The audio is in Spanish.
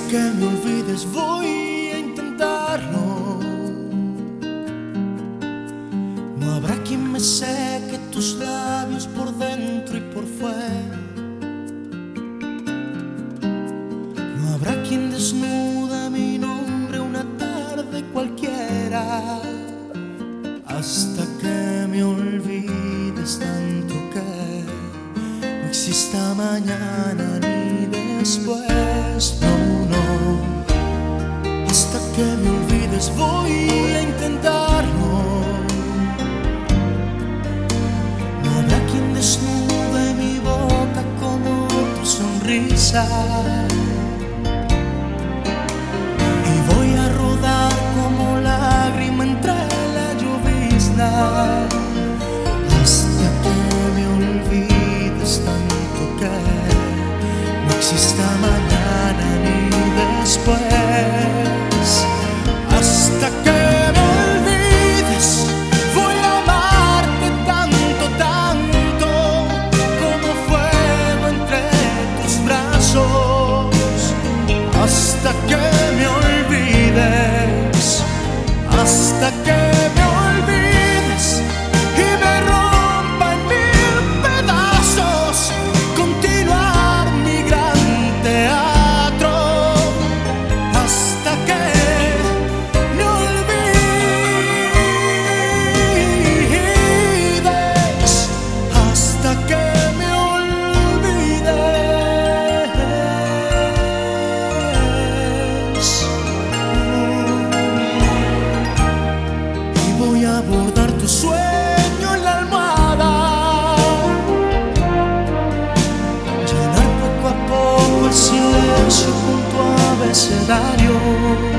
que me olvides voy a intentarlo. No habrá quien me seque tus labios por dentro y por fuera. No habrá quien desnuda mi nombre una tarde cualquiera. Hasta que me olvides tanto que no exista mañana ni después. No, no. Hasta que me olvides voy a intentarlo. No habrá quien desnude mi boca como tu sonrisa. Y voy a rodar como lágrima entre la llovizna. Hasta que me olvides tanto que no exista mañana ni después. Hasta que me olvides voy a amarte tanto, tanto como fuego entre tus brazos. Hasta que me olvides, hasta que me olvides y me rompa en mil pedazos. Continuar mi gran teatro hasta que me olvides, hasta que me olvides. Y voy a abordar tu sueño en la almohada, llenar poco a poco el silencio con tu abecedario.